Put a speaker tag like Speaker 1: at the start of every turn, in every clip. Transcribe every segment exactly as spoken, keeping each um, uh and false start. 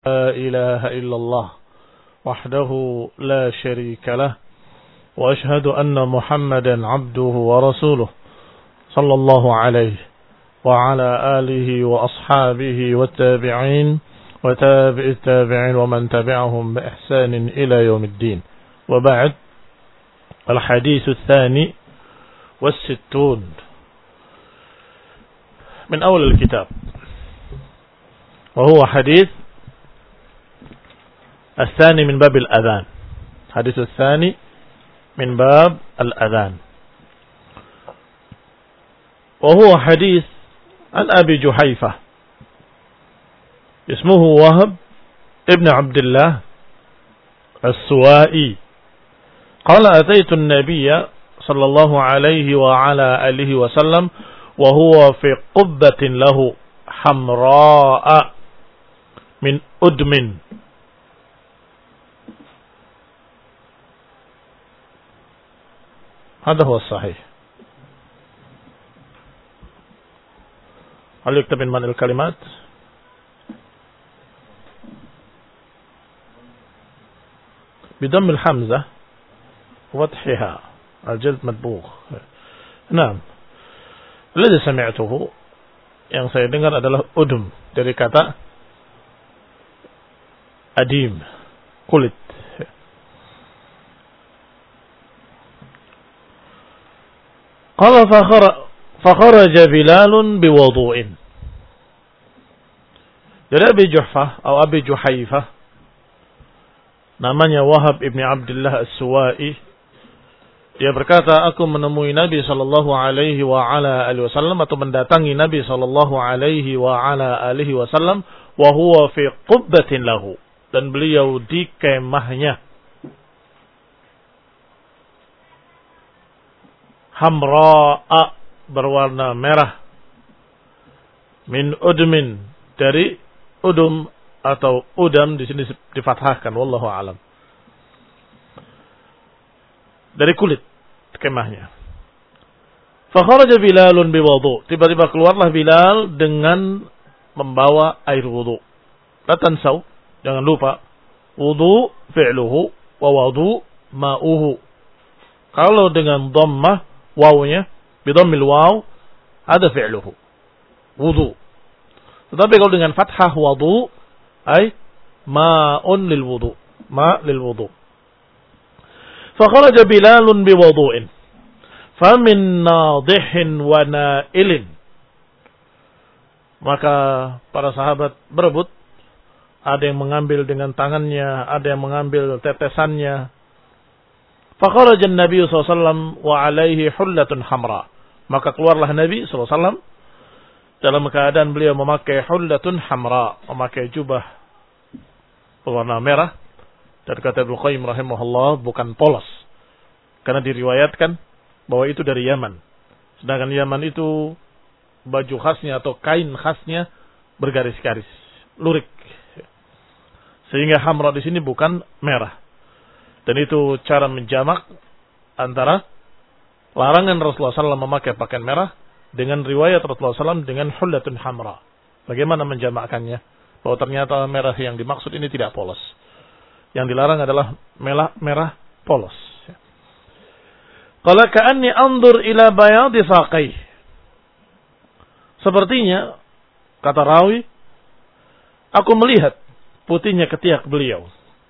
Speaker 1: لا إله إلا الله وحده لا شريك له وأشهد أن محمدا عبده ورسوله صلى الله عليه وعلى آله وأصحابه والتابعين وتابع التابعين ومن تبعهم بإحسان إلى يوم الدين. وبعد، الحديث الثاني والستون من أول الكتاب، وهو حديث الثاني من باب الأذان. حديث الثاني من باب الأذان، وهو حديث عن أبي جحيفة اسمه وهب ابن عبد الله السوائي قال: أتيت النبي صلى الله عليه وعلى آله وسلم وهو في قبة له حمراء من أدم هذا هو الصحيح. هل يكتب من من الكلمات؟ بضم الحمزة وفتحها، الجلد مدبوغ. نعم. الذي سمعته, yang saya dengar adalah udum, dari kata adim, kulit. Qala fakharaja Bilalun biwudu'in. Dari Abi Juhfah atau Abi Juhaifah, namanya Wahab ibn Abdullah As-Suwai, dia berkata, aku menemui Nabi sallallahu alaihi wa ala alihi wasallam, atau mendatangi Nabi sallallahu alaihi wa ala alihi wasallam, wa huwa fi qubbatin lahu, dan beliau di kemahnya, hamra'a, berwarna merah, min udmin, dari udum atau udam, di sini difathahkan, wallahu alam, dari kulit kemahnya. Fa kharaja Bilalun biwudu, tiba-tiba keluarlah Bilal dengan membawa air wudu. La tansau, jangan lupa, wudu fi'luhu wa wudu ma'uhu. Kalau dengan dhammah wawnya, bidhammil waw, ada fi'luhu, wudu. Tetapi kalau dengan fathah wudu, ay ma'un lil wudu, ma lil wudu. Fa kharaja Bilalun biwudu'in famin nadihin wa nailin. Maka para sahabat berebut, ada yang mengambil dengan tangannya, ada yang mengambil tetesannya. Fa kharaja an-nabiy sallallahu alaihi wasallam wa alaihi hullatun hamra. Maka keluarlah Nabi sallallahu alaihi wasallam dalam keadaan beliau memakai hullatun hamra, memakai jubah berwarna merah. Dan kata Ibnu Qayyim rahimahullah, bukan polos, karena diriwayatkan bahwa itu dari Yaman. Sedangkan Yaman itu baju khasnya atau kain khasnya bergaris-garis, lurik. Sehingga hamra di sini bukan merah. Dan itu cara menjamak antara larangan Rasulullah sallallahu alaihi wasallam memakai pakaian merah dengan riwayat Rasulullah sallallahu alaihi wasallam dengan hullatun hamra. Bagaimana menjamakkannya? Bahwa ternyata merah yang dimaksud ini tidak polos. Yang dilarang adalah merah, merah polos. Qala ka'anni anzur ila bayadi saqai. Sepertinya, kata rawi, aku melihat putihnya ketiak beliau.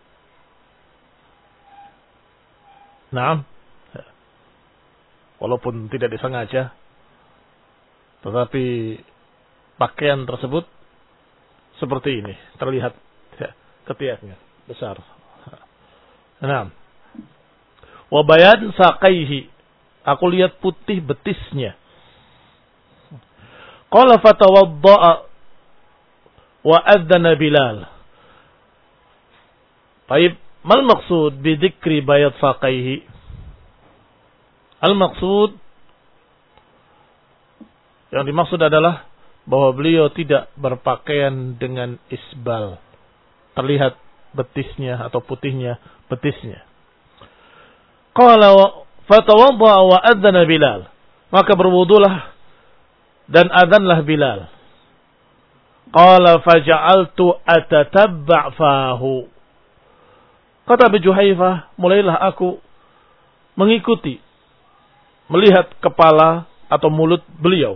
Speaker 1: Nah, walaupun tidak disengaja, tetapi pakaian tersebut seperti ini, terlihat ya, ketiaknya besar. Nah, wa bayan saqaihi, aku lihat putih betisnya. Qala fatawadda'a wa adzana Bilal. Baik, mal maksud bi dzikri bayad saqaihi? Al maksud, yang dimaksud adalah bahwa beliau tidak berpakaian dengan isbal, terlihat betisnya atau putihnya betisnya. Qala fatawadda'a wa adzana Bilal, maka berwudulah dan adzanlah Bilal. Qala faja'altu atatabba' fahu. Kata Abu Juhaifah, mulailah aku mengikuti, melihat kepala atau mulut beliau.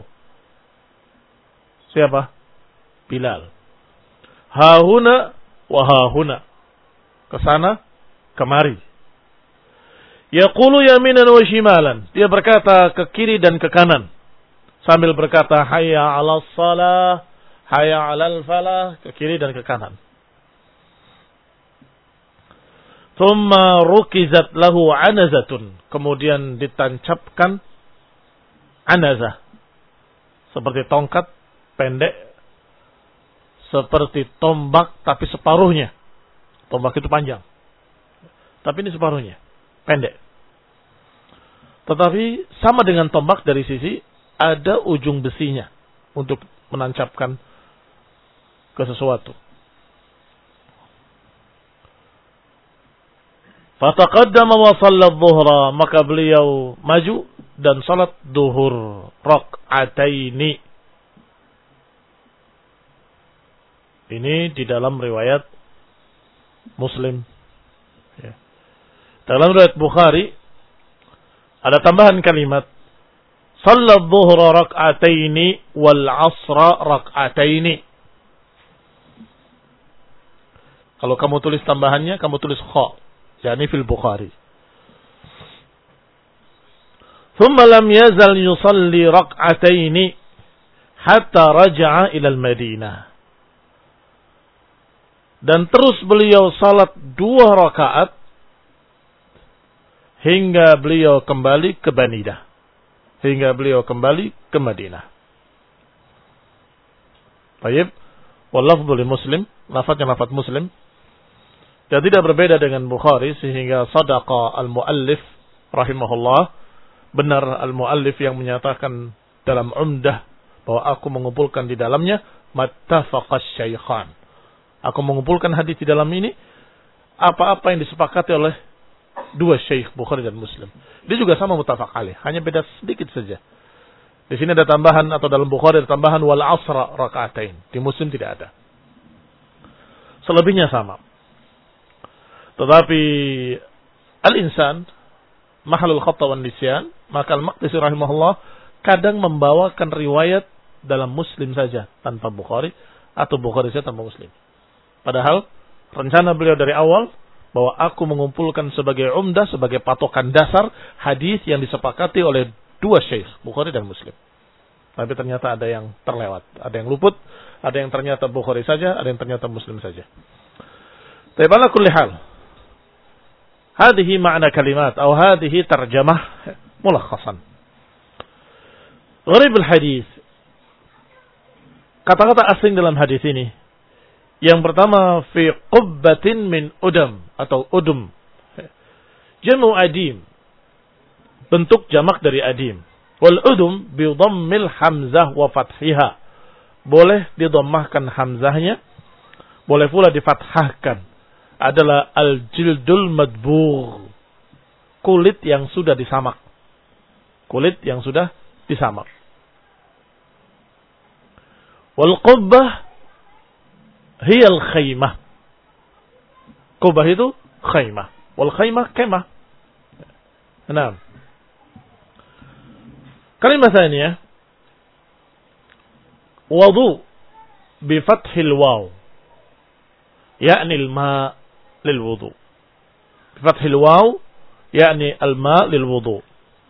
Speaker 1: Siapa? Bilal. Hahuna wa hahuna. Kesana, kemari. Yaqulu yaminan wa shimalan. Dia berkata ke kiri dan ke kanan. Sambil berkata hayya 'alas shalah, hayya 'alal falah, ke kiri dan ke kanan. Thumma rukizat lahu anazatun. Kemudian ditancapkan anazah. Seperti tongkat pendek. Seperti tombak tapi separuhnya. Tombak itu panjang. Tapi ini separuhnya. Pendek. Tetapi sama dengan tombak dari sisi ada ujung besinya. Untuk menancapkan ke sesuatu. Fataqaddama wa shalla dhuhra, maka beliau maju dan salat duhur rak'ataini. Ini di dalam riwayat Muslim. Ya. Dalam riwayat Bukhari ada tambahan kalimat shalla dhuhra rak'ataini wal 'asra rak'ataini. Kalau kamu tulis tambahannya, kamu tulis kha. Yani fil Bukhari. Thumma lam yazal yusalli rak'ataini hatta raja'a ila al-Madinah. Dan terus beliau salat dua rakaat hingga beliau kembali ke Banidah. Hingga beliau kembali ke Madinah. Baik. Wallafdhu li Muslim, lafadznya lafadz Muslim. Dan tidak berbeda dengan Bukhari sehingga sadaqa al-muallif rahimahullah, benar al-muallif yang menyatakan dalam Umdah bahwa aku mengumpulkan di dalamnya mattafaqas syaikhan. Aku mengumpulkan hadis di dalam ini apa-apa yang disepakati oleh dua syekh Bukhari dan Muslim. Dia juga sama muttafaq alaih, hanya beda sedikit saja. Di sini ada tambahan atau dalam Bukhari ada tambahan wal asra rakaatain. Di Muslim tidak ada. Selebihnya sama. Tetapi al-insan mahalul khata wan nisyan, maka al-Maqdisi rahimahullah kadang membawakan riwayat dalam Muslim saja tanpa Bukhari atau Bukhari saja tanpa Muslim. Padahal rencana beliau dari awal bahwa aku mengumpulkan sebagai umdah, sebagai patokan dasar hadis yang disepakati oleh dua syekh, Bukhari dan Muslim. Tapi ternyata ada yang terlewat, ada yang luput, ada yang ternyata Bukhari saja, ada yang ternyata Muslim saja. Tapi ala kulli hal, hadhihi ma'na kalimat atau hadhihi tarjamah mulakhasan. Gharib al-hadis. Kata-kata asing dalam hadis ini. Yang pertama fi qubbatin min udam atau udum. Jamu adim. Bentuk jamak dari adim. Wal udum bi dhammil hamzah wa fathiha. Boleh didhammahkan hamzahnya, boleh pula difathahkan. Adalah al-jildul madbugh. Kulit yang sudah disamak. Kulit yang sudah disamak. Wal qubbah hiya al-khaymah. Qubbah itu khaymah. Wal khaymah kemah. Nah. Kalimat tsaniyah wudu bi fathil waw. Yani al-ma' للوضوء بفتح الواو يعني الماء للوضوء.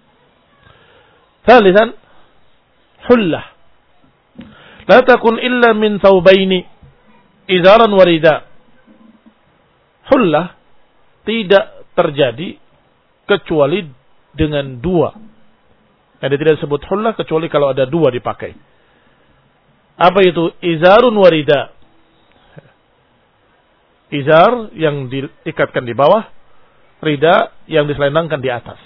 Speaker 1: ثالثا حلة لا تكن إلا من ثوبين إزارا ورداء. Hullah tidak terjadi kecuali dengan dua. Yang tidak disebut hullah kecuali kalau ada dua dipakai. Apa itu? Izarun warida. Izar yang diikatkan di bawah, rida yang diselendangkan di atas.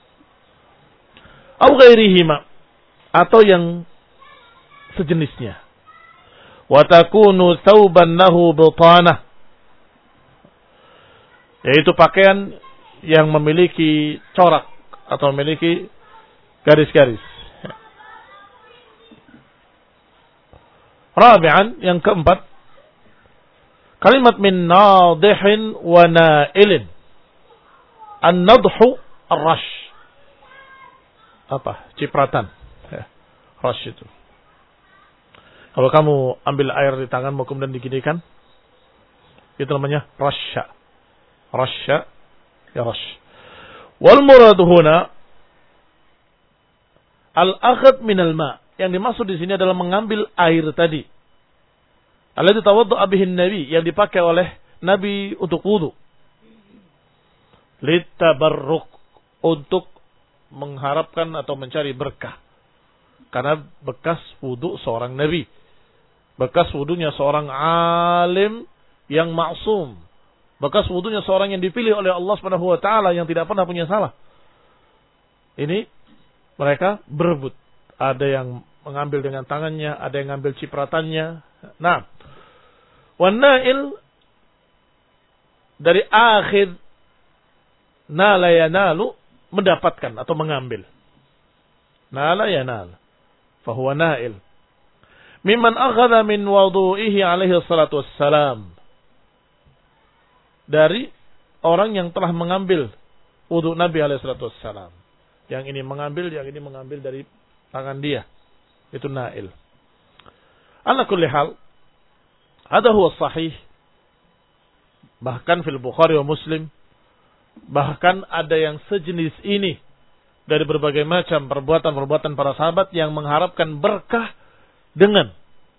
Speaker 1: Au ghairihima, atau yang sejenisnya. Wa takunu thawban lahu butanah, yaitu pakaian yang memiliki corak atau memiliki garis-garis. Rabi'an, yang keempat, kalimat min nadihin wa nailin. An-nadhu ar-rash. Apa? Cipratan. Ya. Rash itu. Kalau kamu ambil air di tanganmu kemudian diginikan, itu namanya rasya. Rasya, ya rash. Wal muradu huna al-akhad min al-ma. Yang dimaksud di sini adalah mengambil air tadi. Alladzi tawadda'a bihi an-nabi, yang dipakai oleh Nabi untuk wudu. Litabarruk, untuk mengharapkan atau mencari berkah. Karena bekas wudu seorang nabi. Bekas wudunya seorang alim yang maksum. Bekas wudunya seorang yang dipilih oleh Allah Subhanahu wa taala yang tidak pernah punya salah. Ini mereka berebut. Ada yang mengambil dengan tangannya, ada yang mengambil cipratannya. Nah, wan nail dari akhir nala yanalu, mendapatkan atau mengambil. Nala yanal, fahuwa nail. Mimman akhadha min wudu'ihi alaihi salatu wassalam. Dari orang yang telah mengambil wudu Nabi alaihi salatu wassalam. Yang ini mengambil, yang ini mengambil dari tangan dia. Itu nail. Ala kulli hal, hadha huwa sahih. Bahkan fil Bukhari wa Muslim, bahkan ada yang sejenis ini dari berbagai macam perbuatan-perbuatan para sahabat yang mengharapkan berkah dengan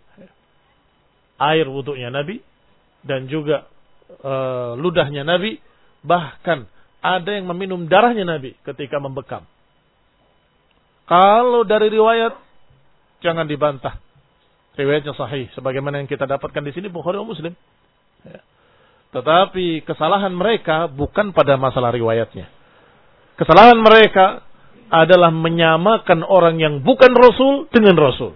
Speaker 1: air wudunya Nabi dan juga e, ludahnya Nabi. Bahkan ada yang meminum darahnya Nabi ketika membekam. Kalau dari riwayat, jangan dibantah. Riwayatnya sahih, sebagaimana yang kita dapatkan di sini Bukhari dan Muslim. Ya. Tetapi kesalahan mereka bukan pada masalah riwayatnya. Kesalahan mereka adalah menyamakan orang yang bukan Rasul dengan Rasul.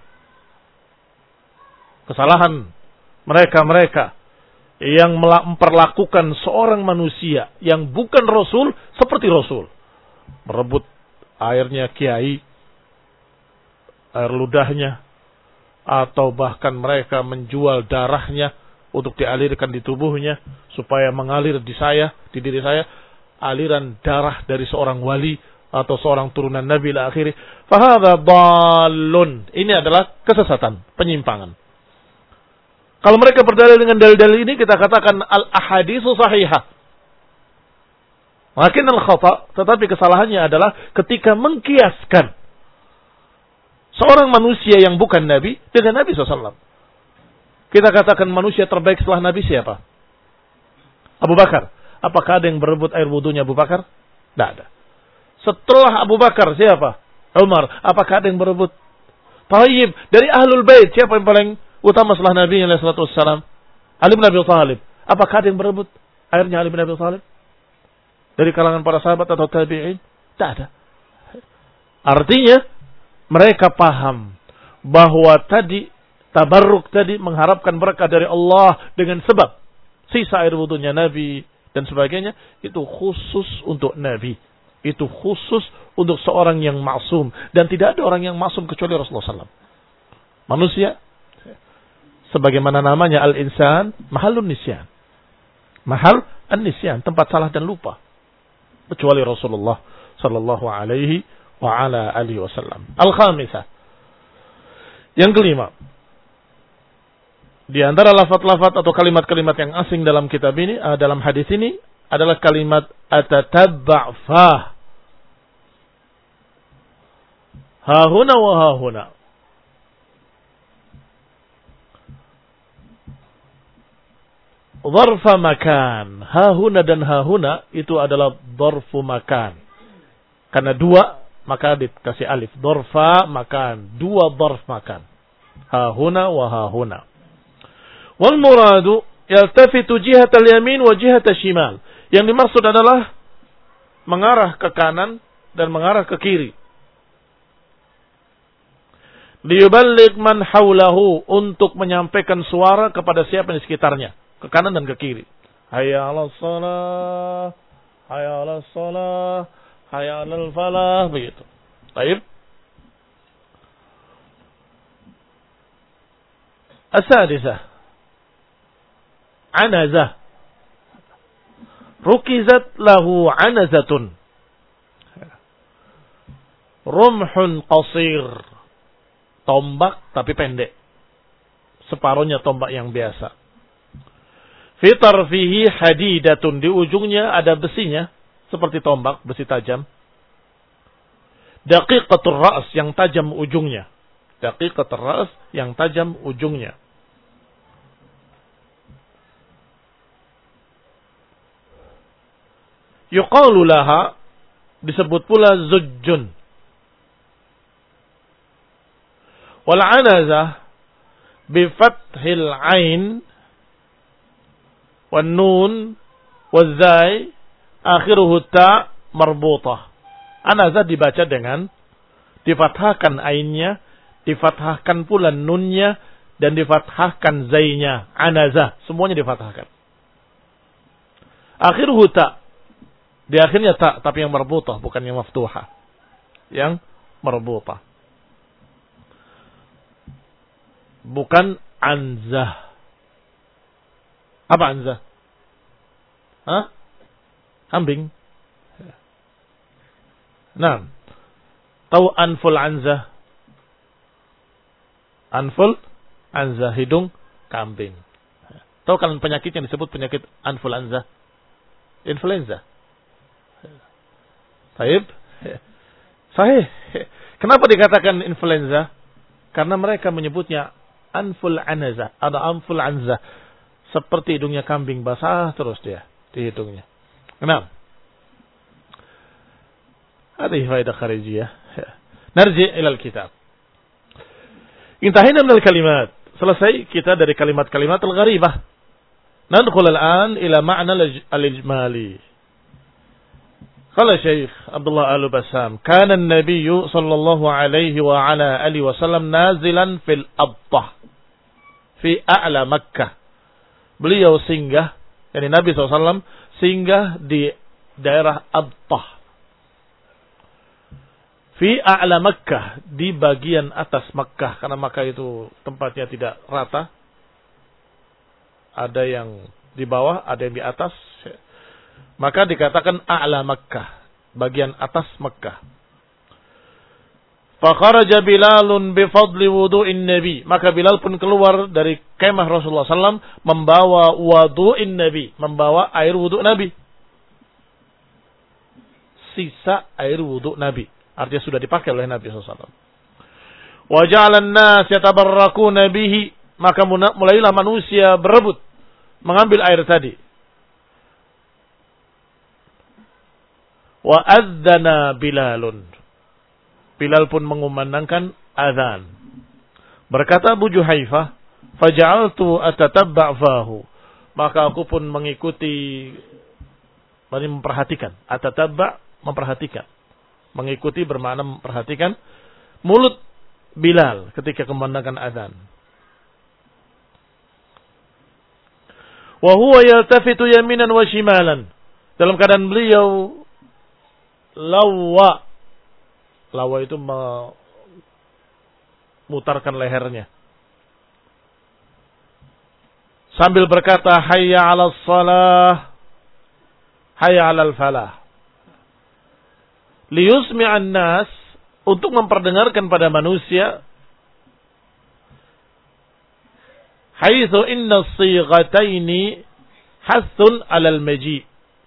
Speaker 1: Kesalahan mereka-mereka yang memperlakukan seorang manusia yang bukan Rasul seperti Rasul. Merebut airnya kiai, air ludahnya, atau bahkan mereka menjual darahnya untuk dialirkan di tubuhnya supaya mengalir di saya, di diri saya, aliran darah dari seorang wali atau seorang turunan Nabi ila akhiri. Fahadha dhalun. Ini adalah kesesatan, penyimpangan. Kalau mereka berdalil dengan dalil-dalil ini, kita katakan al-ahaditsu sahihah. Makin al-khata, tetapi kesalahannya adalah ketika mengkiaskan seorang manusia yang bukan Nabi dengan Nabi shallallahu alaihi wasallam. Kita katakan manusia terbaik setelah Nabi siapa? Abu Bakar. Apakah ada yang berebut air wudunya Abu Bakar? Tidak ada. Setelah Abu Bakar siapa? Umar. Apakah ada yang berebut? Tayyib. Dari Ahlul Bait siapa yang paling utama setelah Nabi sallallahu alaihi wasallam? Ali bin Abi Thalib. Apakah ada yang berebut airnya Ali bin Abi Thalib? Dari kalangan para sahabat atau tabi'in? Tidak ada. Artinya mereka paham bahwa tadi tabarruk tadi mengharapkan berkah dari Allah dengan sebab sisa air wudunya Nabi dan sebagainya, itu khusus untuk Nabi. Itu khusus untuk seorang yang maksum. Dan tidak ada orang yang maksum kecuali Rasulullah shallallahu alaihi wasallam. Manusia, sebagaimana namanya al-insan, mahalun nisyan. Mahal an-nisyan, tempat salah dan lupa. Kecuali Rasulullah sallallahu alaihi wa ala alihi wasallam. Al-khamisah. Yang kelima, di antara lafaz-lafaz atau kalimat-kalimat yang asing dalam kitab ini, uh, dalam hadis ini adalah kalimat atatabba' fah. Hahuna wa hahuna. Dharfa makan. Hahuna dan hahuna itu adalah dharfu makan. Karena dua, maka dikasih alif. Dharfa makan. Dua dharf makan. Hahuna wa hahuna. Wal muradu yaltafitu jihatal yamin wa jihatal shimal. Yang dimaksud adalah mengarah ke kanan dan mengarah ke kiri. Liyuballigh man haulahu, untuk menyampaikan suara kepada siapa di sekitarnya, ke kanan dan ke kiri. Hayya 'alas shalah, hayya 'alas shalah, hayya 'alal falah, begitu. Baik. As-sadisah. Anazah. Rukizat lahu anazatun. Rumhun qasir. Tombak tapi pendek. Separuhnya tombak yang biasa. Fi tarfihi hadidatun. Di ujungnya ada besinya. Seperti tombak, besi tajam. Daqiqatul ra's, yang tajam ujungnya. Daqiqatul ra's, yang tajam ujungnya. Yuqalu laha, disebut pula zujjun. Wal anazah bifathil ain wan nun wal zai akhiruhu ta marbutah. Anazah dibaca dengan difathahkan ainnya, difathahkan pula nunnya, dan difathahkan zainya. Anazah, semuanya difathahkan. Akhiruhu ta, di akhirnya ta, tapi yang marbutah, bukan yang maftuhah. Yang marbutah. Bukan anzah. Apa anzah? Hah? Kambing. Nah, tahu anful anzah? Anful anzah, hidung kambing. Tahu kalian penyakit yang disebut penyakit anful anzah? Influenza. Baik. Sahih. Kenapa dikatakan influenza? Karena mereka menyebutnya anful anzah, ada anful anzah. Seperti hidungnya kambing, basah terus dia di hidungnya. Kenapa? Hadhihi faidah kharijiyah. Narji' ila al-kitab. Intahina min al-kalimat. Selesai kita dari kalimat-kalimat al-gharibah. Nadkhul al-an ila ma'na al-ijmali. Qala Syekh Abdullah Al-Bassam, kana an-nabiy sallallahu alaihi wa ala alihi wasallam nazilan fil abtah fi a'la Makkah. Beliau singgah, yakni Nabi sallallahu alaihi wasallam singgah di daerah Abtah. Fi a'la Makkah, di bagian atas Makkah, karena Makkah itu tempatnya tidak rata. Ada yang di bawah, ada yang di atas. Maka dikatakan a'la Makkah, bagian atas Makkah. Fa kharaja Bilalun bi fadli wudu'in Nabi. Maka Bilal pun keluar dari kemah Rasulullah sallallahu alaihi wasallam membawa wudu'in Nabi, membawa air wudu Nabi. Sisa air wudu Nabi. Artinya sudah dipakai oleh Nabi sallallahu alaihi wasallam. Wa ja'alan nas yatabarrakuna bihi. Maka mulailah manusia berebut mengambil air tadi. Wa adzana Bilalun. Bilal pun mengumandangkan azan. Berkata Abu Juhaifah, faja'altu atatabba' fahu. Maka aku pun mengikuti, memperhatikan. Atatabba' memperhatikan. Mengikuti bermakna memperhatikan mulut Bilal ketika kumandangkan azan. Wa huwa yaltafitu yaminan wa shimalan. Dalam keadaan beliau lawa. Lawa itu memutarkan lehernya. Sambil berkata, hayya 'alas salah, hayya 'alal falah. Liyusmi'an nas, untuk memperdengarkan pada manusia, haitsu inna as-sighataini hathun 'alal maji'.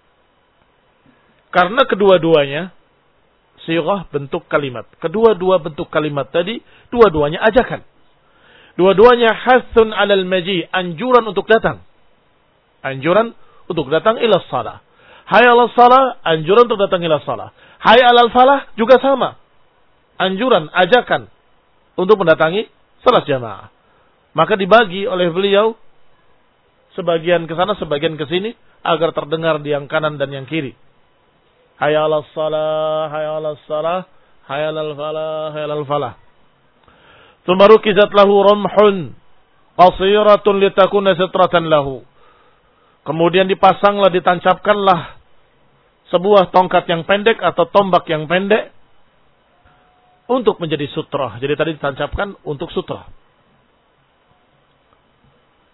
Speaker 1: Karena kedua-duanya sighah bentuk kalimat. Kedua-dua bentuk kalimat tadi, dua-duanya ajakan. Dua-duanya hathun 'alal maji', anjuran untuk datang. Anjuran untuk datang ila shalah. Hayya 'alas shalah, anjuran untuk datang ila shalah. Hayya 'alal falah juga sama. Anjuran, ajakan untuk mendatangi salat jamaah. Maka dibagi oleh beliau sebagian ke sana, sebagian ke sini agar terdengar di yang kanan dan yang kiri. Hayya 'alas shalah, hayya 'alas shalah, hayya 'alal falah, hayya 'alal falah. Tsumma rukizat lahu ramhun qasiratun litakuna sitratan lahu. Kemudian dipasanglah, ditancapkanlah sebuah tongkat yang pendek atau tombak yang pendek untuk menjadi sutrah. Jadi tadi ditancapkan untuk sutrah.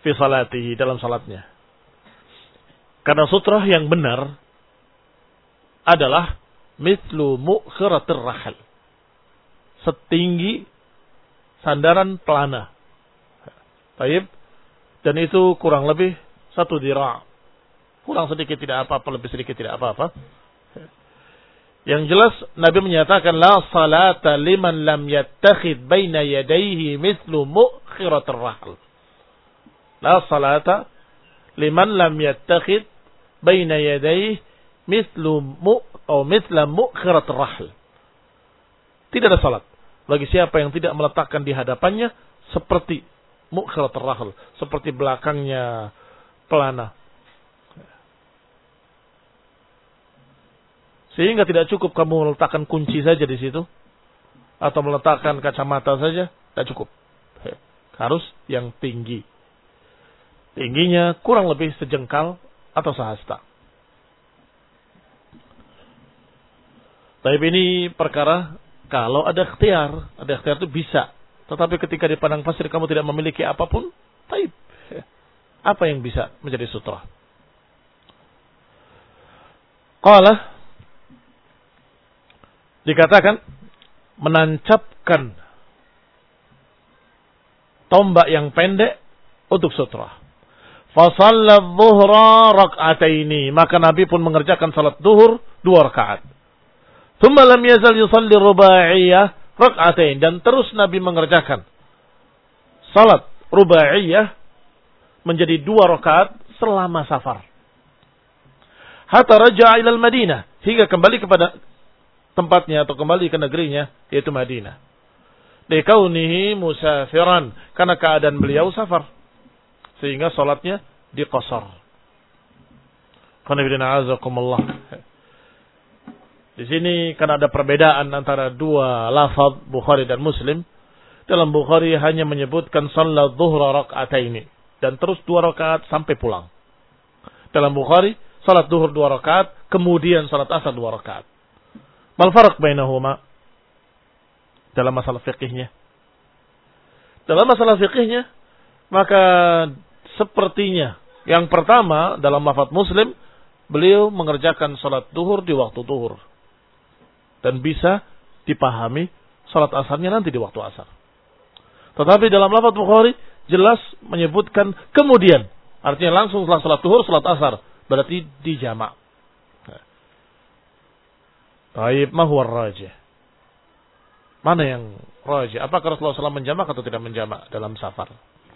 Speaker 1: fi salatihi, dalam salatnya. Karena sutrah yang benar adalah mithlu mu'khiratir rahal, setinggi sandaran pelana. Baik, dan itu kurang lebih satu dira'. Kurang sedikit tidak apa-apa, lebih sedikit tidak apa-apa. Yang jelas Nabi menyatakan la salata liman lam yattakhid baina yadayhi mithlu mu'khiratir rahal. La salata liman lam yattakhid baina yadayhi mithlu mu atau mithla mu'khiratir rahal. Tidak ada salat bagi siapa yang tidak meletakkan di hadapannya seperti mu'khiratir rahal, seperti belakangnya pelana. Sehingga tidak cukup kamu meletakkan kunci saja di situ atau meletakkan kacamata saja, tidak cukup. Harus yang tinggi. Tingginya kurang lebih sejengkal atau sehasta. Tapi ini perkara kalau ada ikhtiar, ada ikhtiar itu bisa. Tetapi ketika di padang pasir kamu tidak memiliki apapun, taib. Apa yang bisa menjadi sutra? Qala, dikatakan menancapkan tombak yang pendek untuk sutra. Fa shalla adh-dhuhra rak'ataini, maka Nabi pun mengerjakan salat zuhur dua rakaat. Tsumma lam yazal yusalli rubaiyah rak'atain, dan terus Nabi mengerjakan salat rubaiyah menjadi dua rakaat selama safar. Hatta raja'a ila al-Madinah, hingga kembali kepada tempatnya atau kembali ke negerinya, yaitu Madinah. Likaunihi musafiran, karena keadaan beliau safar, sehingga salatnya diqasar. Qanibina azakumullah. Di sini kan ada perbedaan antara dua lafaz Bukhari dan Muslim. Dalam Bukhari hanya menyebutkan salat zuhra rak'ataini dan terus dua rakaat sampai pulang. Dalam Bukhari salat zuhur dua rakaat, kemudian salat asar dua rakaat. Mal farq bainahuma? Dalam masalah fikihnya. Dalam masalah fikihnya, maka sepertinya yang pertama dalam lafaz Muslim, beliau mengerjakan salat zuhur di waktu zuhur. Dan bisa dipahami salat asarnya nanti di waktu asar. Tetapi dalam lafaz Bukhari jelas menyebutkan kemudian. Artinya langsung setelah salat zuhur, salat asar. Berarti dijamak. Taib, ma huwa rajih? Mana yang rajih? Apakah Rasulullah shallallahu alaihi wasallam menjamak atau tidak menjamak dalam safar?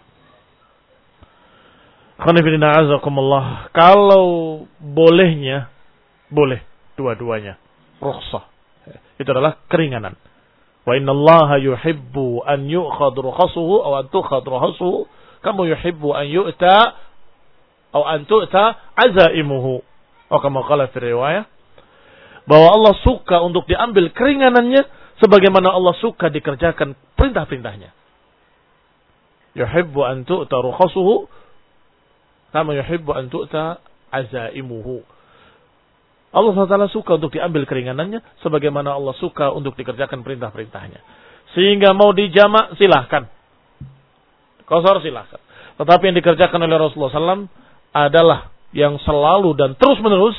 Speaker 1: Khonifidina azakumullah. Kalau bolehnya, boleh dua-duanya. Rukhsah. Itu adalah keringanan. Wa inna allaha yuhibbu an yu'khad rukhasuhu aw an tu'khad rukhasuhu kama yuhibbu an yu'ta aw an tu'ta azaimuhu. Atau kama qala fi riwayah, bahwa Allah suka untuk diambil keringanannya sebagaimana Allah suka dikerjakan perintah-perintahnya. Yuhibbu an tu'ta rukhasuhu kama yuhibbu an tu'ta azaimuhu. Allah subhanahu wa taala suka untuk diambil keringanannya sebagaimana Allah suka untuk dikerjakan perintah-perintahnya. Sehingga mau dijamak silahkan. Qasar silahkan. Tetapi yang dikerjakan oleh Rasulullah shallallahu alaihi wasallam adalah yang selalu dan terus menerus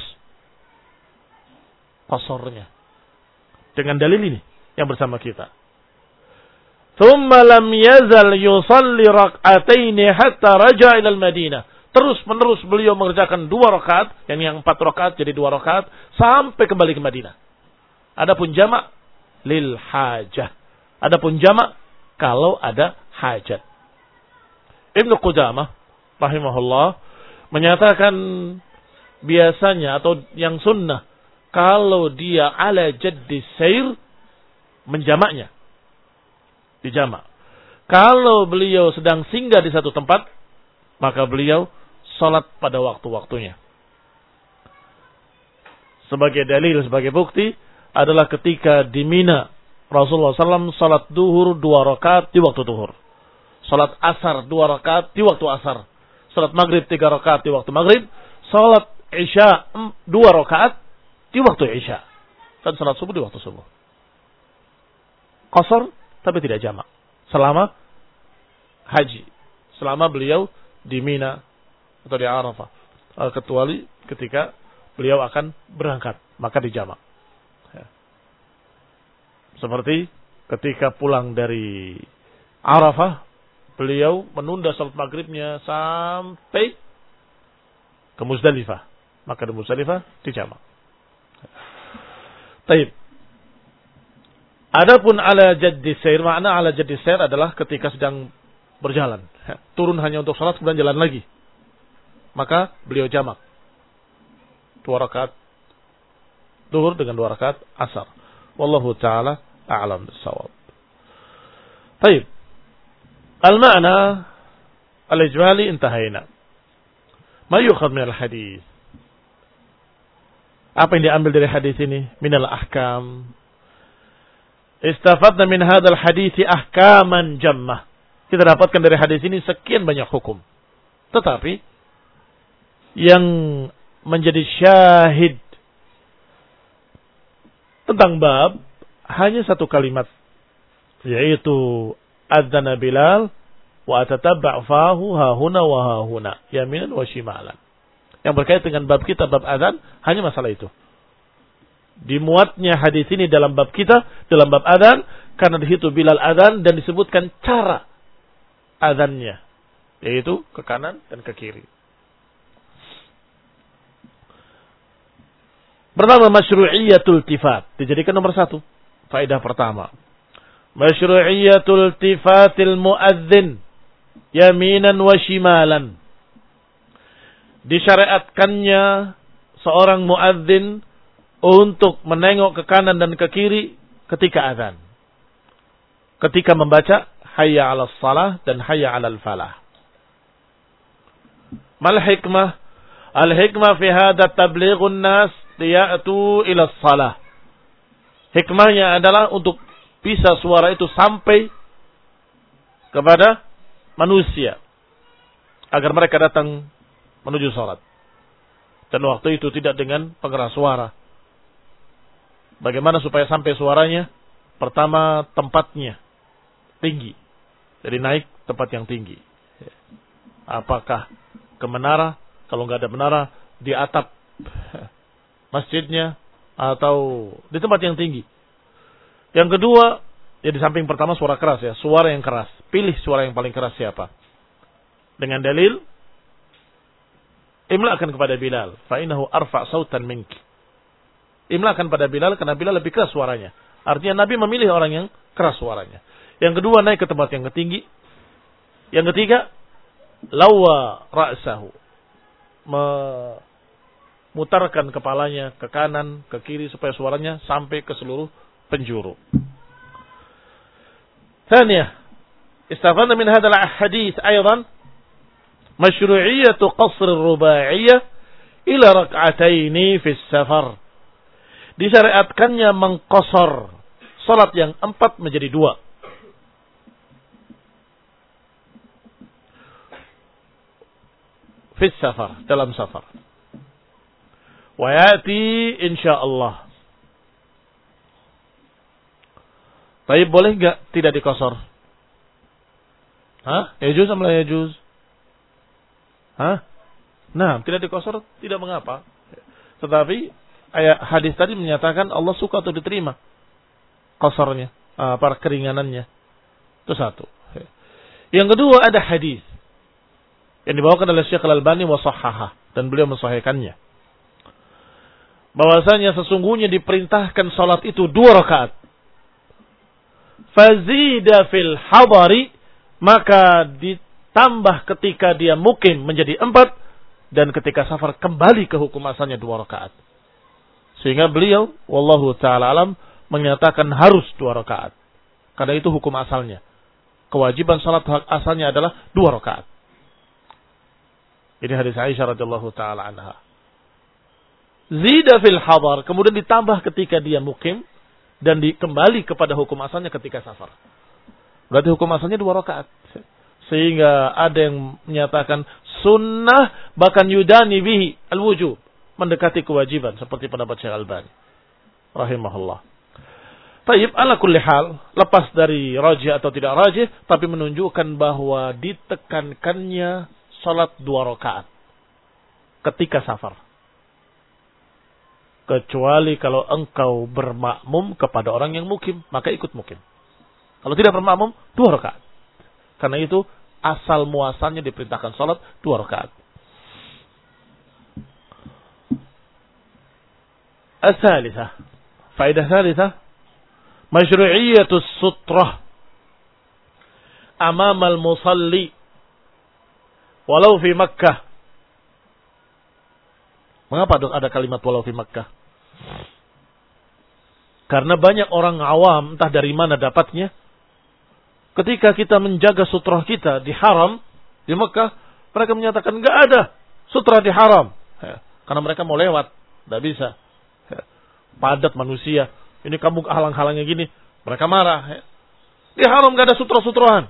Speaker 1: qasarnya. Dengan dalil ini yang bersama kita. Tsumma lam yazal yusalli rak'ataini hatta raja'a ila al-Madinah. Terus menerus beliau mengerjakan dua rakaat, yang yang empat rakaat jadi dua rakaat sampai kembali ke Madinah. Adapun jamak lil hajah. Adapun jamak kalau ada hajat. Ibnu Qudamah rahimahullah menyatakan biasanya atau yang sunnah kalau dia ala jaddi sair menjamaknya. Dijamak. Kalau beliau sedang singgah di satu tempat, maka beliau salat pada waktu-waktunya. Sebagai dalil, sebagai bukti adalah ketika di Mina Rasulullah shallallahu alaihi wasallam salat duhur dua rakaat di waktu duhur. Salat asar dua rakaat di waktu asar. Salat maghrib tiga rakaat di waktu maghrib. Salat isya dua rakaat di waktu isya. Dan salat subuh di waktu subuh. Qasar tapi tidak jamak. Selama haji. Selama beliau di Mina atau di Arafah. Kecuali ketika beliau akan berangkat, maka dijamak. Ya. Seperti ketika pulang dari Arafah, beliau menunda salat maghribnya sampai ke Muzdalifah. Maka di Muzdalifah dijamak. Taib. Adapun ala jaddi sair, makna ala jaddi sair adalah ketika sedang berjalan. Turun hanya untuk salat, kemudian jalan lagi. Maka beliau jamak. Dua rakaat duhur dengan dua rakaat asar. Wallahu ta'ala a'lam bissawab. Taib. Al-ma'na al-ijmali intahayna. Ma yukhad min al-hadis. Apa yang diambil dari hadis ini? Minal ahkam. Istafadna min hadzal hadits ahkaman jammah. Kita dapatkan dari hadis ini sekian banyak hukum. Tetapi yang menjadi syahid tentang bab hanya satu kalimat, yaitu adzana Bilal wa atatabba' fahu hahuna wa hahuna yaminan wa shimalan. Yang berkaitan dengan bab kita, bab adzan, hanya masalah itu. Dimuatnya hadis ini dalam bab kita, dalam bab adzan, karena di situ Bilal adzan dan disebutkan cara adzannya, yaitu ke kanan dan ke kiri. Pertama, masyru'iyatul tifat, dijadikan nomor satu. Faedah pertama, masyru'iyatul tifatil muadzin yaminan wa shimalan. Disyariatkannya seorang muadzin untuk menengok ke kanan dan ke kiri ketika azan. Ketika membaca hayya 'alas shalah dan hayya 'alal falah. Mal hikmah? Al hikmah fi hadha tablighun nas liya'tu ila shalah. Hikmahnya adalah untuk bisa suara itu sampai kepada manusia agar mereka datang menuju salat. Dan waktu itu tidak dengan pengeras suara. Bagaimana supaya sampai suaranya? Pertama, tempatnya tinggi. Jadi naik tempat yang tinggi. Apakah ke menara? Kalau nggak ada menara, di atap masjidnya atau di tempat yang tinggi. Yang kedua, ya di samping pertama suara keras ya, suara yang keras. Pilih suara yang paling keras siapa? Dengan dalil imla'kan kepada Bilal, fa innahu arfa' sautan minki. Imla'kan pada Bilal karena Bilal lebih keras suaranya. Artinya Nabi memilih orang yang keras suaranya. Yang kedua, naik ke tempat yang tinggi. Yang ketiga, lawa ra'sahu, memutarkan kepalanya ke kanan, ke kiri supaya suaranya sampai ke seluruh penjuru. Tsaniyah, istafadna min hadzal hadits aidan masyru'iyyatu qasr ar-ruba'iyyah ila rak'ataini fi safar. Disyariatkannya mengqasar salat yang empat menjadi dua. Fi safar, dalam safar. Wa yati insyaallah. Tapi boleh enggak tidak dikosor? Hah? Yajuz atau la yajuz? Hah? Nah, tidak dikosor tidak mengapa. Tetapi ayat hadis tadi menyatakan Allah suka untuk diterima kosornya, uh, para keringanannya. Itu satu. Yang kedua, ada hadis yang dibawakan oleh Syekh Al-Albani wa sahhaha, dan beliau mensahihkannya. Bahwasanya sesungguhnya diperintahkan salat itu dua rakaat. Fazida fil hadari, maka ditambah ketika dia mukim menjadi empat, dan ketika safar kembali ke hukum asalnya dua rakaat. Sehingga beliau, wallahu ta'ala alam, menyatakan harus dua rakaat. Karena itu hukum asalnya. Kewajiban salat asalnya adalah dua rakaat. Ini hadis Aisyah radhiyallahu ta'ala anha. Zida fil hadar, kemudian ditambah ketika dia mukim, dan dikembali kepada hukum asalnya ketika safar. Berarti hukum asalnya dua rakaat. Sehingga ada yang menyatakan sunnah bahkan yudani bihi al-wujub, mendekati kewajiban seperti pendapat Syekh Al-Albani rahimahullah. Taib, ala kulli hal, lepas dari rajih atau tidak rajih, tapi menunjukkan bahwa ditekankannya salat dua rakaat ketika safar. Kecuali kalau engkau bermakmum kepada orang yang mukim, maka ikut mukim. Kalau tidak bermakmum, dua rakaat. Karena itu asal muasalnya diperintahkan salat dua rakaat. As-salisah, faedah salisah, masyru'iyatus sutrah amamal musalli walau fi Makkah. Mengapa dok ada kalimat walau fi Makkah? Karena banyak orang awam, entah dari mana dapatnya, ketika kita menjaga sutrah kita di haram, di Mekah, mereka menyatakan enggak ada sutrah di haram. Karena mereka mau lewat, enggak bisa. Padat manusia. Ini kamu halang-halangnya gini. Mereka marah. Di haram enggak ada sutra-sutrahan.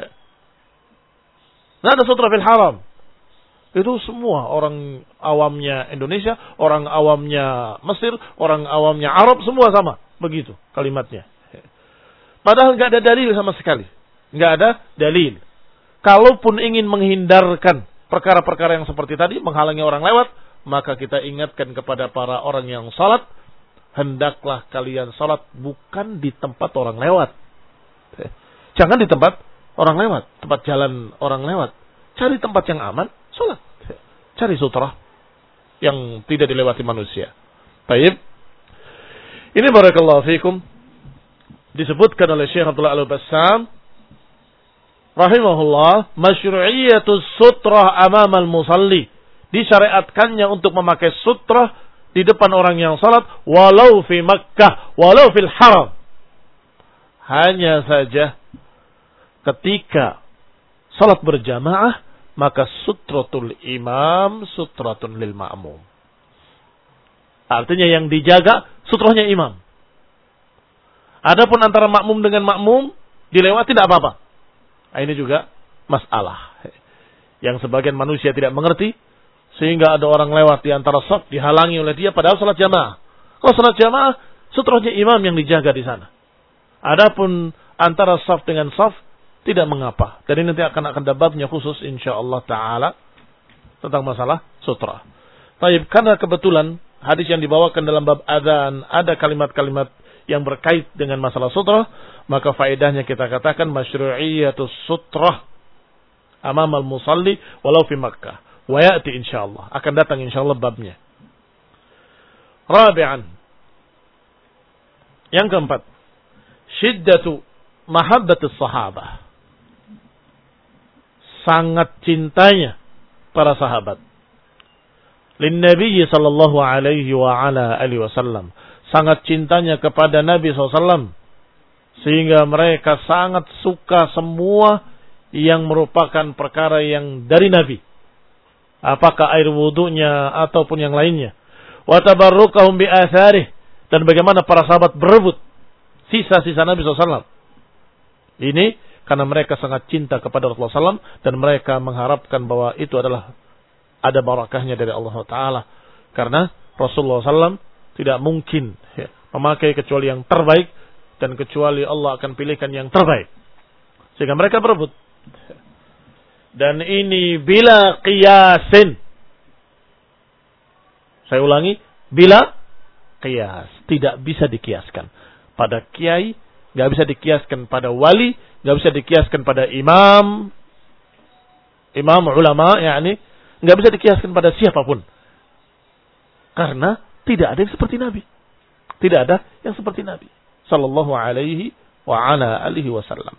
Speaker 1: Enggak ada sutra fil haram. Itu semua orang awamnya Indonesia, orang awamnya Mesir, orang awamnya Arab, semua sama. Begitu kalimatnya. Padahal enggak ada dalil sama sekali. Enggak ada dalil. Kalaupun ingin menghindarkan perkara-perkara yang seperti tadi, menghalangi orang lewat, maka kita ingatkan kepada para orang yang salat, hendaklah kalian salat bukan di tempat orang lewat. Jangan di tempat orang lewat, tempat jalan orang lewat. Cari tempat yang aman, salat. Cari sutra yang tidak dilewati manusia. Baik. Ini barakallahu fikum disebutkan oleh Syekh Abdullah Al-Bassam rahimahullah, masyru'iyatus sutrah amamal musalli. Disyariatkannya untuk memakai sutrah di depan orang yang salat walau fi Makkah, walau fil haram. Hanya saja ketika salat berjamaah, maka sutratul imam sutratun lil ma'mum. Artinya yang dijaga sutrahnya imam. Adapun antara makmum dengan makmum dilewati tidak apa-apa. Nah, ini juga masalah yang sebagian manusia tidak mengerti, sehingga ada orang lewat di antara shaf dihalangi oleh dia padahal salat jamaah. Kalau salat jamaah, sutrahnya imam yang dijaga di sana. Adapun antara shaf dengan shaf tidak mengapa. Dan ini nanti akan akan ada babnya khusus insyaallah taala tentang masalah sutra. Baik, karena kebetulan hadis yang dibawakan dalam bab adzan ada kalimat-kalimat yang berkait dengan masalah sutra, maka faedahnya kita katakan masyru'iyatus sutrah amamal musalli walau fi Makkah. Wa ya'ti insyaallah. Akan datang insyaallah babnya. Rabi'an. Yang keempat. Syiddatu mahabbatis sahabah. Sangat cintanya para sahabat. Lin Nabi sallallahu alaihi wa ala alihi wasallam. Sangat cintanya kepada Nabi sallallahu alaihi wasallam. Sehingga mereka sangat suka semua yang merupakan perkara yang dari Nabi. Apakah air wudunya ataupun yang lainnya. Wa tabarrukahum bi atharih, dan bagaimana para sahabat berebut sisa-sisa Nabi sallallahu alaihi wasallam. Ini karena mereka sangat cinta kepada Rasulullah sallallahu alaihi wasallam dan mereka mengharapkan bahwa itu adalah ada barakahnya dari Allah Taala. Karena Rasulullah sallallahu alaihi wasallam tidak mungkin ya, memakai kecuali yang terbaik, dan kecuali Allah akan pilihkan yang terbaik. Sehingga mereka berebut. Dan ini bila qiyasin. Saya ulangi, bila qiyas. Tidak bisa dikiaskan pada kiai, nggak bisa dikiaskan pada wali, nggak bisa dikiaskan pada imam, imam ulama, yakni nggak bisa dikiaskan pada siapapun. Karena tidak ada yang seperti Nabi. Tidak ada yang seperti Nabi sallallahu alaihi wa ala alihi wasallam.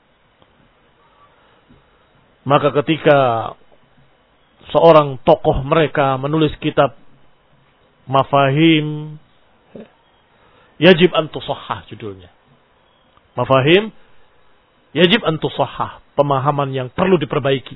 Speaker 1: Maka ketika seorang tokoh mereka menulis kitab Mafahim Yajib an tusahhah judulnya. Mafahim Yajib an tusahhah, pemahaman yang perlu diperbaiki.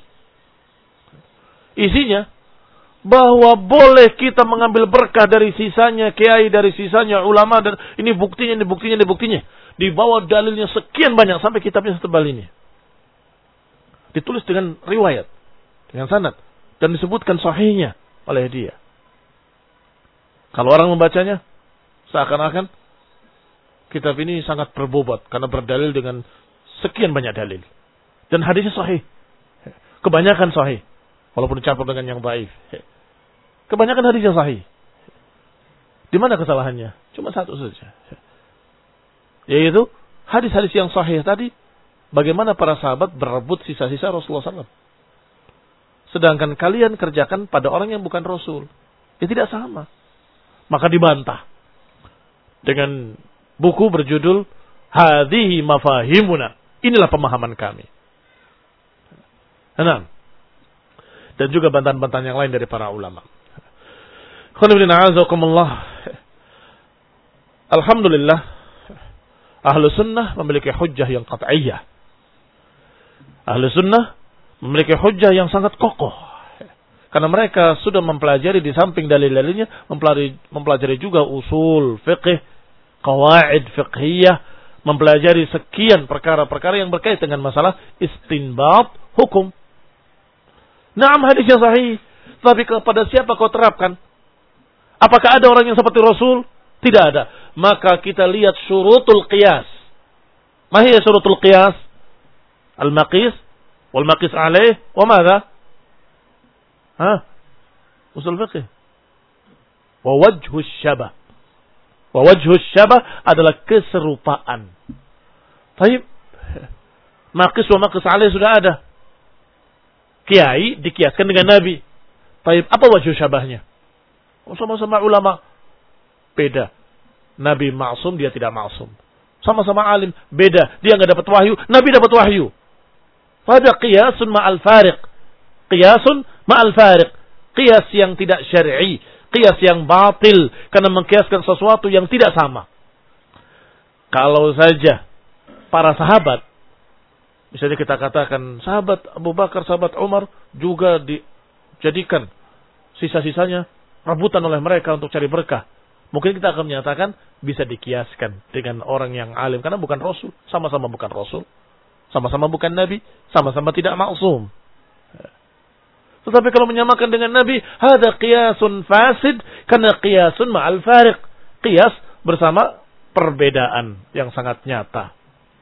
Speaker 1: Isinya bahwa boleh kita mengambil berkah dari sisanya kiai, dari sisanya ulama, dan ini buktinya, ini buktinya, ini buktinya. Dibawa dalilnya sekian banyak sampai kitabnya setebal ini. Ditulis dengan riwayat, dengan sanad, dan disebutkan sahihnya oleh dia. Kalau orang membacanya, seakan-akan kitab ini sangat berbobot karena berdalil dengan sekian banyak dalil. Dan hadisnya sahih. Kebanyakan sahih. Walaupun dicampur dengan yang dhaif. Kebanyakan hadis yang sahih. Di mana kesalahannya? Cuma satu saja. Yaitu hadis-hadis yang sahih tadi, bagaimana para sahabat berebut sisa-sisa Rasulullah shallallahu alaihi wasallam. Sedangkan kalian kerjakan pada orang yang bukan Rasul. Ya tidak sama. Maka dibantah. Dengan buku berjudul Hadhihi Mafahimuna. Inilah pemahaman kami. Enam. Dan juga bantahan-bantahan yang lain dari para ulama. Alhamdulillah. Ahlu sunnah memiliki hujjah yang qat'iyah. Ahlu sunnah memiliki hujjah yang sangat kokoh. Karena mereka sudah mempelajari di samping dalil-dalilnya, mempelajari, mempelajari juga usul, fiqh, qawaid fiqhiyah, mempelajari sekian perkara-perkara yang berkaitan dengan masalah istinbat hukum. Naam, hadisnya sahih. Tapi kepada siapa kau terapkan? Apakah ada orang yang seperti Rasul? Tidak ada. Maka kita lihat syurutul qiyas. Mahiyya syurutul qiyas? Al-maqis wal maqis alaih wa madza? Ha? Usul fiqh. Wa wajhus syabah. Wa wajhus syabah adalah keserupaan. Baik. Maqis wa maqis alaih sudah ada. Kiai dikiaskan dengan Nabi. Baik, apa wajh syabahnya? Sama-sama ulama. Beda. Nabi maksum, dia tidak maksum. Sama-sama alim. Beda. Dia enggak dapat wahyu. Nabi dapat wahyu. Pada qiyasun ma'al fariq. Qiyasun ma'al fariq. Qiyas yang tidak syar'i. Qiyas yang batil. Karena mengkiaskan sesuatu yang tidak sama. Kalau saja para sahabat, misalnya kita katakan sahabat Abu Bakar, sahabat Umar juga dijadikan sisa-sisanya rebutan oleh mereka untuk cari berkah. Mungkin kita akan menyatakan bisa dikiaskan dengan orang yang alim. Karena bukan Rasul. Sama-sama bukan Rasul. Sama-sama bukan Nabi. Sama-sama tidak maksum. Tetapi kalau menyamakan dengan Nabi, ada qiyasun fasid. Karena qiyasun ma'al fariq. Qiyas bersama perbedaan yang sangat nyata.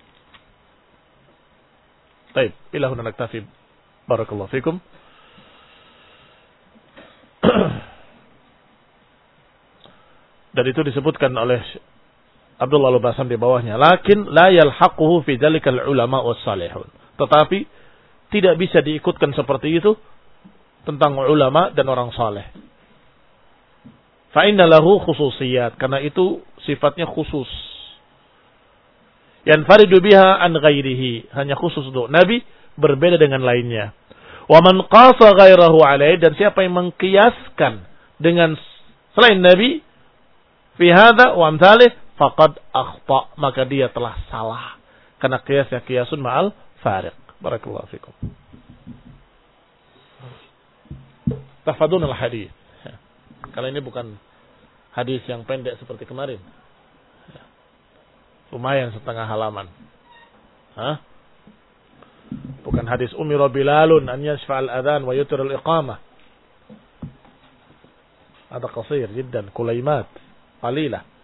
Speaker 1: Baik, ilahuna naktafi. Barakallahu fikum. Dan itu disebutkan oleh Abdullah Al-Basam di bawahnya. Lakin la yalhaquhu fi dzalikal ulama was-salihun. Tetapi tidak bisa diikutkan seperti itu tentang ulama dan orang saleh. Fa inna lahu khususiyat, karena itu sifatnya khusus. Yanfaridu biha an ghairihi, hanya khusus untuk Nabi, berbeda dengan lainnya. Wa man qasa ghairahu alaihi, dan siapa yang mengkiaskan dengan selain Nabi fi hadza wa amsalih faqad akhta, maka dia telah salah. Karena qiyasnya qiyasun ma'al fariq. Barakallahu fikum. Tafadun al-hadis. Kalau ini bukan hadis yang pendek seperti kemarin. Lumayan setengah halaman. Hah? Bukan hadis umira Bilalun an yashfa'al adhan wa yutir al-iqamah. Ada qasir jiddan, kulaimat qalilah.